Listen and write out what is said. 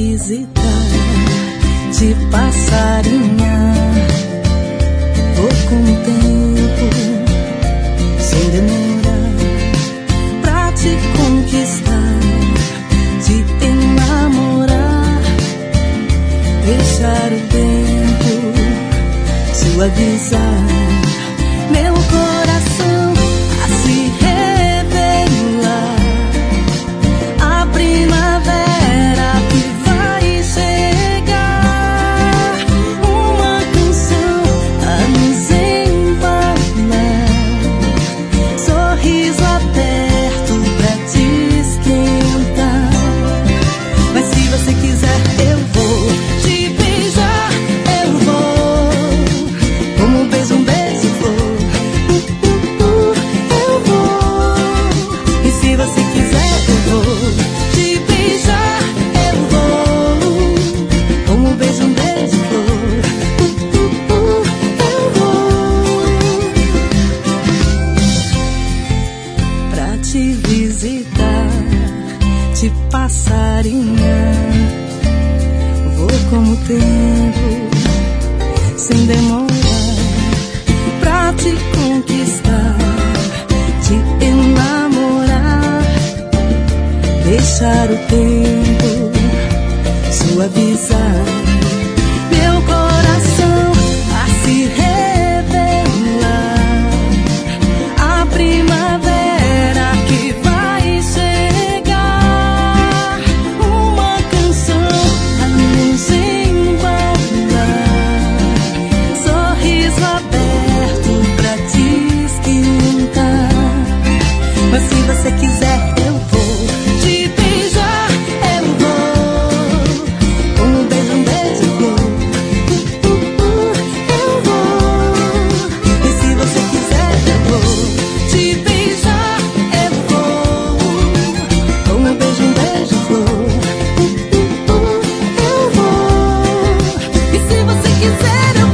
visitar, te passarinhar. Vou com o tempo, sem demorar, pra te conquistar, te enamorar. Deixar o tempo suavizar meu coração a se revelar. A primavera que vai chegar, uma canção a nos embalar, sorriso aberto pra te esquentar. Mas se você quiser eu vou te beijar, eu vou, como um beijo flor. Eu vou. E se você quiser eu vou te beijar, eu vou, como um beijo flor. Eu vou pra te visitar, te passarinhar. Vou como o tempo, sem demorar, pra te conquistar, te enamorar. Deixar o tempo suavizar meu coração a se revelar. A primavera que vai chegar, uma canção a nos embalar, sorriso aberto pra te esquentar. Mas se você quiser eu vou te beijar, eu vou, como um beijo flor. Eu vou. E se você quiser eu vou te beijar, eu vou, como um beijo flor. Eu vou. E se você quiser eu